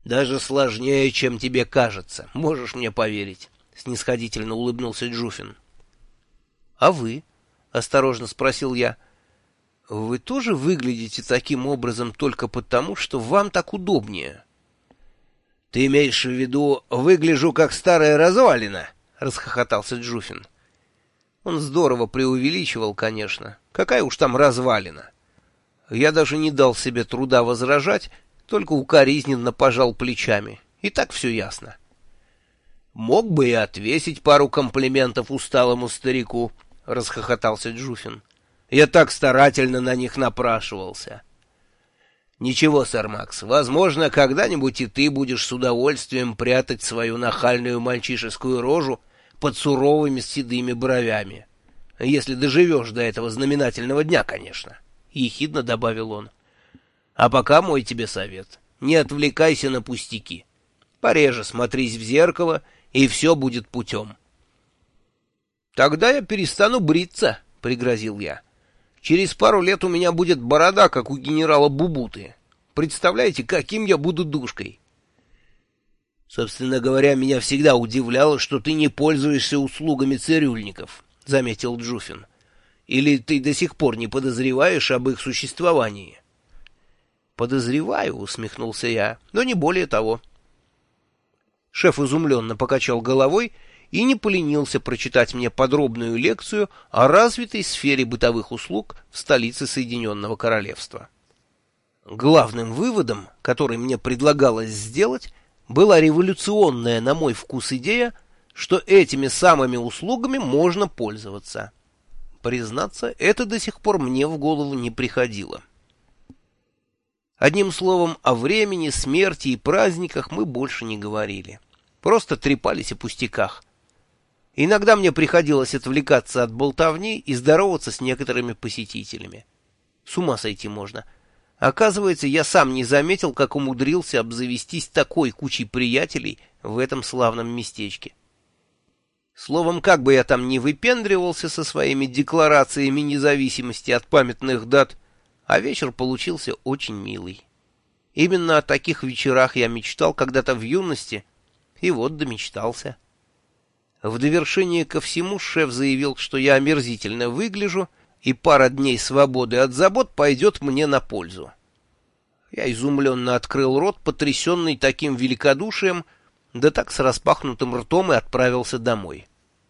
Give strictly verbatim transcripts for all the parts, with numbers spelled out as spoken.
Даже сложнее, чем тебе кажется, можешь мне поверить, — снисходительно улыбнулся Джуфин. — А вы? — осторожно спросил я. — Вы тоже выглядите таким образом только потому, что вам так удобнее? — Ты имеешь в виду, выгляжу как старая развалина? — расхохотался Джуфин. Он здорово преувеличивал, конечно. Какая уж там развалина. Я даже не дал себе труда возражать, только укоризненно пожал плечами. И так все ясно. «Мог бы и отвесить пару комплиментов усталому старику», — расхохотался Джуфин. «Я так старательно на них напрашивался». «Ничего, сэр Макс, возможно, когда-нибудь и ты будешь с удовольствием прятать свою нахальную мальчишескую рожу под суровыми седыми бровями. Если доживешь до этого знаменательного дня, конечно», — ехидно добавил он. «А пока мой тебе совет. Не отвлекайся на пустяки. Пореже смотрись в зеркало, и все будет путем». «Тогда я перестану бриться», — пригрозил я. «Через пару лет у меня будет борода, как у генерала Бубуты. Представляете, каким я буду душкой?» «Собственно говоря, меня всегда удивляло, что ты не пользуешься услугами цирюльников», — заметил Джуфин. «Или ты до сих пор не подозреваешь об их существовании?» «Подозреваю», — усмехнулся я, — «но не более того». Шеф изумленно покачал головой и не поленился прочитать мне подробную лекцию о развитой сфере бытовых услуг в столице Соединенного Королевства. Главным выводом, который мне предлагалось сделать, была революционная, на мой вкус, идея, что этими самыми услугами можно пользоваться. Признаться, это до сих пор мне в голову не приходило. Одним словом, о времени, смерти и праздниках мы больше не говорили. Просто трепались о пустяках. Иногда мне приходилось отвлекаться от болтовни и здороваться с некоторыми посетителями. С ума сойти можно. Оказывается, я сам не заметил, как умудрился обзавестись такой кучей приятелей в этом славном местечке. Словом, как бы я там ни выпендривался со своими декларациями независимости от памятных дат, а вечер получился очень милый. Именно о таких вечерах я мечтал когда-то в юности, и вот домечтался. В довершение ко всему шеф заявил, что я омерзительно выгляжу, и пара дней свободы от забот пойдет мне на пользу. Я изумленно открыл рот, потрясенный таким великодушием, да так с распахнутым ртом и отправился домой.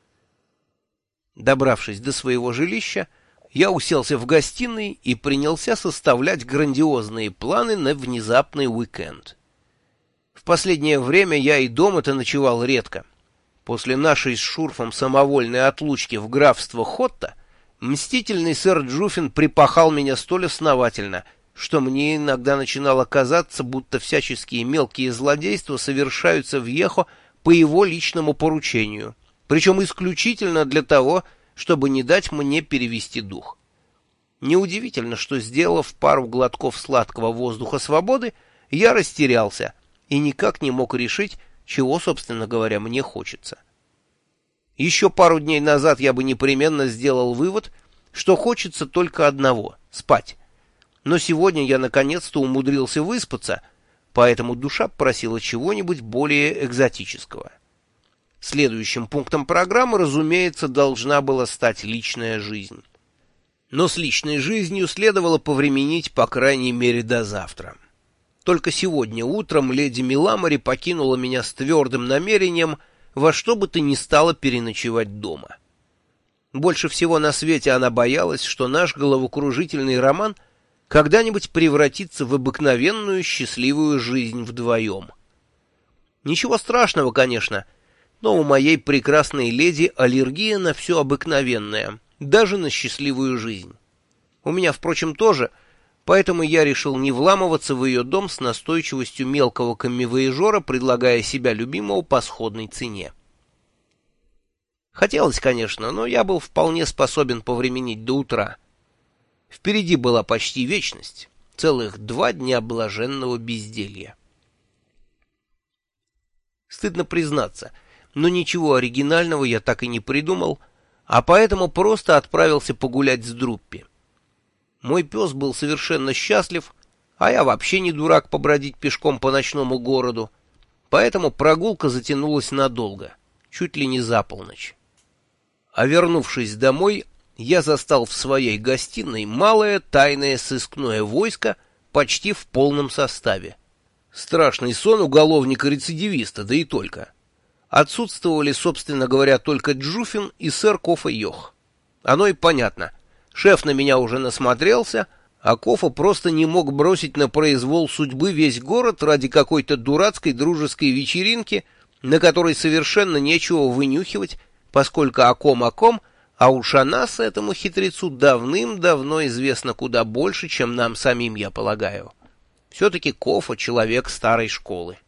Добравшись до своего жилища, я уселся в гостиной и принялся составлять грандиозные планы на внезапный уикенд. В последнее время я и дома-то ночевал редко. После нашей с Шурфом самовольной отлучки в графство Хотта мстительный сэр Джуфин припахал меня столь основательно, что мне иногда начинало казаться, будто всяческие мелкие злодейства совершаются в Йехо по его личному поручению, причем исключительно для того, чтобы не дать мне перевести дух. Неудивительно, что, сделав пару глотков сладкого воздуха свободы, я растерялся и никак не мог решить, чего, собственно говоря, мне хочется. Еще пару дней назад я бы непременно сделал вывод, что хочется только одного — спать. Но сегодня я наконец-то умудрился выспаться, поэтому душа просила чего-нибудь более экзотического. Следующим пунктом программы, разумеется, должна была стать личная жизнь. Но с личной жизнью следовало повременить, по крайней мере, до завтра. Только сегодня утром леди Миламори покинула меня с твердым намерением во что бы то ни стало переночевать дома. Больше всего на свете она боялась, что наш головокружительный роман когда-нибудь превратится в обыкновенную счастливую жизнь вдвоем. Ничего страшного, конечно, но у моей прекрасной леди аллергия на все обыкновенное, даже на счастливую жизнь. У меня, впрочем, тоже, поэтому я решил не вламываться в ее дом с настойчивостью мелкого коммивояжера, предлагая себя любимого по сходной цене. Хотелось, конечно, но я был вполне способен повременить до утра. Впереди была почти вечность, целых два дня блаженного безделья. Стыдно признаться, но ничего оригинального я так и не придумал, а поэтому просто отправился погулять с Друппи. Мой пес был совершенно счастлив, А я вообще не дурак побродить пешком по ночному городу. Поэтому прогулка затянулась надолго, чуть ли не за полночь. А вернувшись домой, я застал в своей гостиной малое тайное сыскное войско почти в полном составе. Страшный сон уголовника-рецидивиста, да и только. Отсутствовали, собственно говоря, только Джуфин и сэр Кофа Йох. Оно и понятно. Шеф на меня уже насмотрелся, а Кофа просто не мог бросить на произвол судьбы весь город ради какой-то дурацкой дружеской вечеринки, на которой совершенно нечего вынюхивать, поскольку о ком о ком, а уж о нас, этому хитрецу, давным-давно известно куда больше, чем нам самим, я полагаю. Все-таки Кофа — человек старой школы.